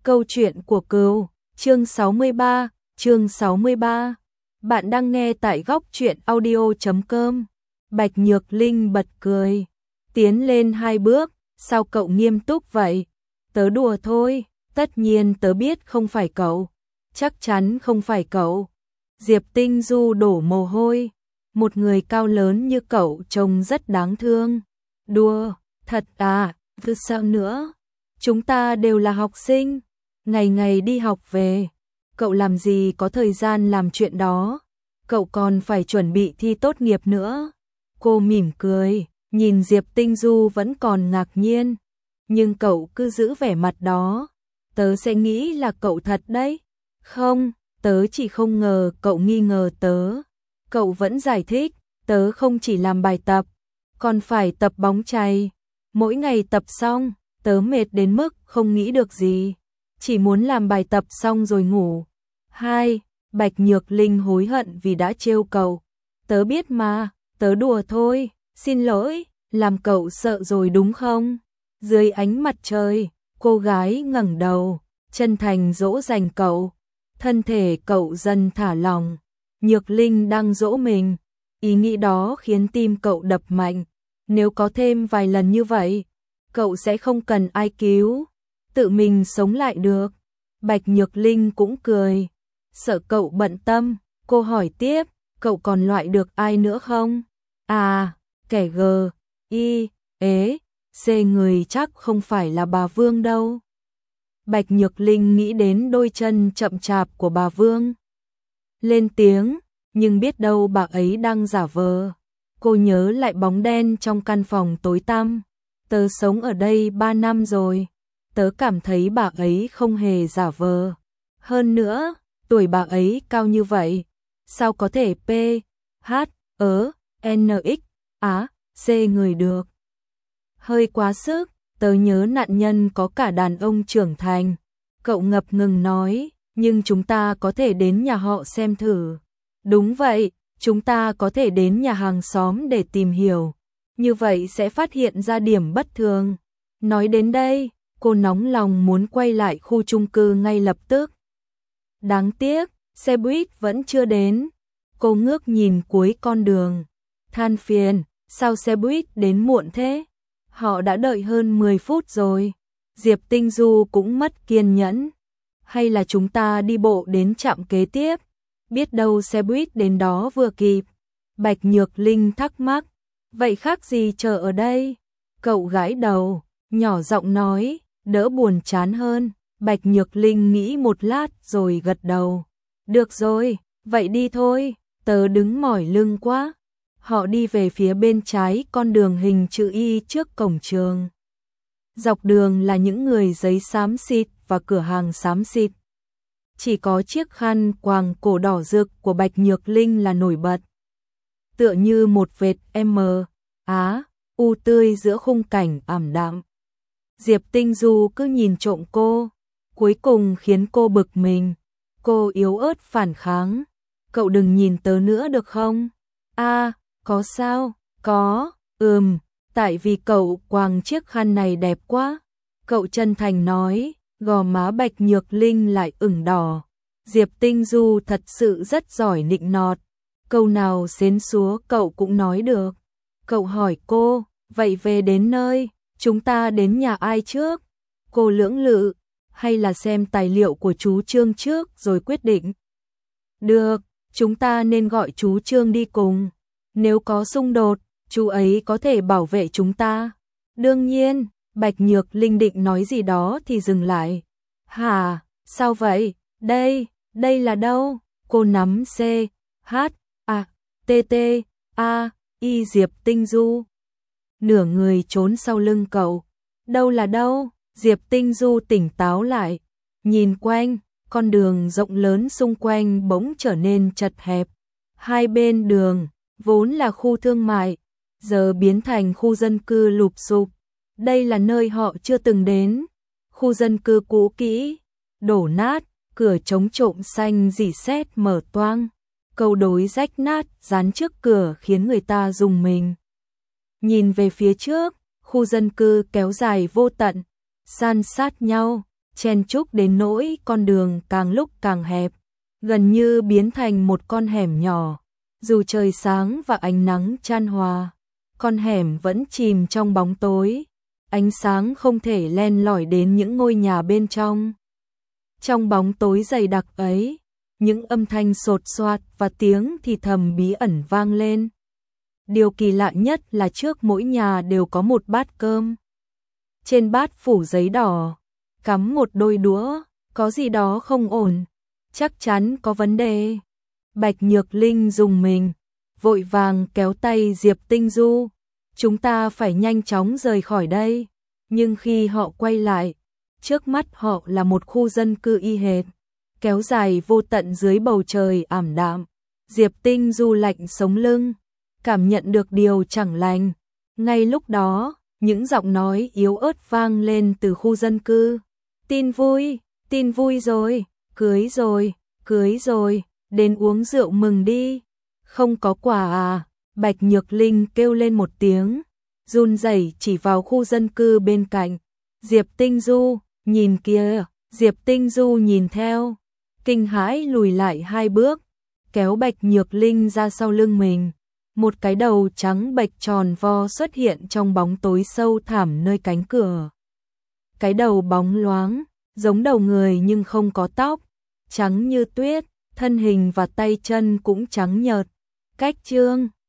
Câu chuyện của cừu, chương 63, chương 63. Bạn đang nghe tại góc truyện audio.com. Bạch Nhược Linh bật cười, tiến lên 2 bước, sao cậu nghiêm túc vậy? Tớ đùa thôi, tất nhiên tớ biết không phải cậu, chắc chắn không phải cậu. Diệp Tinh Du đổ mồ hôi, một người cao lớn như cậu trông rất đáng thương. Đùa, thật à, cứ sao nữa? Chúng ta đều là học sinh, ngày ngày đi học về, cậu làm gì có thời gian làm chuyện đó, cậu còn phải chuẩn bị thi tốt nghiệp nữa. Cô mỉm cười, nhìn Diệp Tinh Du vẫn còn ngạc nhiên, nhưng cậu cứ giữ vẻ mặt đó, tớ sẽ nghĩ là cậu thật đấy. Không, tớ chỉ không ngờ cậu nghi ngờ tớ. Cậu vẫn giải thích, tớ không chỉ làm bài tập, còn phải tập bóng chày. Mỗi ngày tập xong, tớ mệt đến mức không nghĩ được gì, chỉ muốn làm bài tập xong rồi ngủ. 2. Bạch Nhược Linh hối hận vì đã trêu cậu. Tớ biết mà, tớ đùa thôi, xin lỗi, làm cậu sợ rồi đúng không? Dưới ánh mặt trời, cô gái ngẩng đầu, chân thành dỗ dành cậu. Thân thể cậu dần thả lỏng, Nhược Linh đang dỗ mình. Ý nghĩ đó khiến tim cậu đập mạnh. Nếu có thêm vài lần như vậy, cậu sẽ không cần ai cứu, tự mình sống lại được. Bạch Nhược Linh cũng cười, sợ cậu bận tâm, cô hỏi tiếp, cậu còn loại được ai nữa không? À, kẻ G, I, ế, C người chắc không phải là bà Vương đâu. Bạch Nhược Linh nghĩ đến đôi chân chậm chạp của bà Vương. Lên tiếng, nhưng biết đâu bà ấy đang giả vờ. Cô nhớ lại bóng đen trong căn phòng tối tăm. Tớ sống ở đây 3 năm rồi. Tớ cảm thấy bà ấy không hề giả vờ. Hơn nữa, tuổi bà ấy cao như vậy. Sao có thể P, H, N, X, Á, C người được? Hơi quá sức, tớ nhớ nạn nhân có cả đàn ông trưởng thành. Cậu ngập ngừng nói, nhưng chúng ta có thể đến nhà họ xem thử. Đúng vậy, chúng ta có thể đến nhà hàng xóm để tìm hiểu. Như vậy sẽ phát hiện ra điểm bất thường. Nói đến đây, cô nóng lòng muốn quay lại khu chung cư ngay lập tức. Đáng tiếc, xe buýt vẫn chưa đến. Cô ngước nhìn cuối con đường, than phiền, sao xe buýt đến muộn thế? Họ đã đợi hơn 10 phút rồi. Diệp Tinh Du cũng mất kiên nhẫn. Hay là chúng ta đi bộ đến trạm kế tiếp? Biết đâu xe buýt đến đó vừa kịp. Bạch Nhược Linh thắc mắc, vậy khác gì chờ ở đây? Cậu gãi đầu, nhỏ giọng nói, đỡ buồn chán hơn. Bạch Nhược Linh nghĩ một lát rồi gật đầu. Được rồi, vậy đi thôi, tớ đứng mỏi lưng quá. Họ đi về phía bên trái con đường hình chữ Y trước cổng trường. Dọc đường là những người giấy xám xịt và cửa hàng xám xịt. Chỉ có chiếc khăn quàng cổ đỏ rực của Bạch Nhược Linh là nổi bật. Tựa như một vệt M, Á, U tươi giữa khung cảnh ảm đạm. Diệp Tinh Du cứ nhìn trộm cô, cuối cùng khiến cô bực mình. Cô yếu ớt phản kháng. Cậu đừng nhìn tớ nữa được không? À, có sao? Có, tại vì cậu quàng chiếc khăn này đẹp quá. Cậu chân thành nói, gò má Bạch Nhược Linh lại ửng đỏ. Diệp Tinh Du thật sự rất giỏi nịnh nọt. Câu nào xến xúa cậu cũng nói được. Cậu hỏi cô, vậy về đến nơi, chúng ta đến nhà ai trước? Cô lưỡng lự, hay là xem tài liệu của chú Trương trước rồi quyết định? Được, chúng ta nên gọi chú Trương đi cùng. Nếu có xung đột, chú ấy có thể bảo vệ chúng ta. Đương nhiên, Bạch Nhược Linh định nói gì đó thì dừng lại. Hả, sao vậy? Đây là đâu? Cô nắm C, H, A, T, T, A, I Diệp Tinh Du. Nửa người trốn sau lưng cậu. Đâu là đâu? Diệp Tinh Du tỉnh táo lại. Nhìn quanh, con đường rộng lớn xung quanh bỗng trở nên chật hẹp. Hai bên đường, vốn là khu thương mại, giờ biến thành khu dân cư lụp xụp. Đây là nơi họ chưa từng đến. Khu dân cư cũ kỹ, đổ nát, cửa chống trộm xanh rỉ sét mở toang. Cầu đối rách nát dán trước cửa khiến người ta rùng mình. Nhìn về phía trước, khu dân cư kéo dài vô tận, san sát nhau, chen chúc đến nỗi con đường càng lúc càng hẹp, gần như biến thành một con hẻm nhỏ. Dù trời sáng và ánh nắng chan hòa, con hẻm vẫn chìm trong bóng tối, ánh sáng không thể len lỏi đến những ngôi nhà bên trong. Trong bóng tối dày đặc ấy, những âm thanh sột soạt và tiếng thì thầm bí ẩn vang lên. Điều kỳ lạ nhất là trước mỗi nhà đều có một bát cơm. Trên bát phủ giấy đỏ, cắm một đôi đũa, có gì đó không ổn, chắc chắn có vấn đề. Bạch Nhược Linh rùng mình, vội vàng kéo tay Diệp Tinh Du. Chúng ta phải nhanh chóng rời khỏi đây. Nhưng khi họ quay lại, trước mắt họ là một khu dân cư y hệt, kéo dài vô tận dưới bầu trời ảm đạm. Diệp Tinh Du lạnh sống lưng, cảm nhận được điều chẳng lành. Ngay lúc đó, những giọng nói yếu ớt vang lên từ khu dân cư. Tin vui rồi, cưới rồi, đến uống rượu mừng đi. Không có quà à? Bạch Nhược Linh kêu lên một tiếng, run rẩy chỉ vào khu dân cư bên cạnh. Diệp Tinh Du, nhìn kìa. Diệp Tinh Du nhìn theo, kinh hãi lùi lại 2 bước, kéo Bạch Nhược Linh ra sau lưng mình. Một cái đầu trắng bệch tròn vo xuất hiện trong bóng tối sâu thẳm nơi cánh cửa. Cái đầu bóng loáng, giống đầu người nhưng không có tóc, trắng như tuyết, thân hình và tay chân cũng trắng nhợt. Cách Trương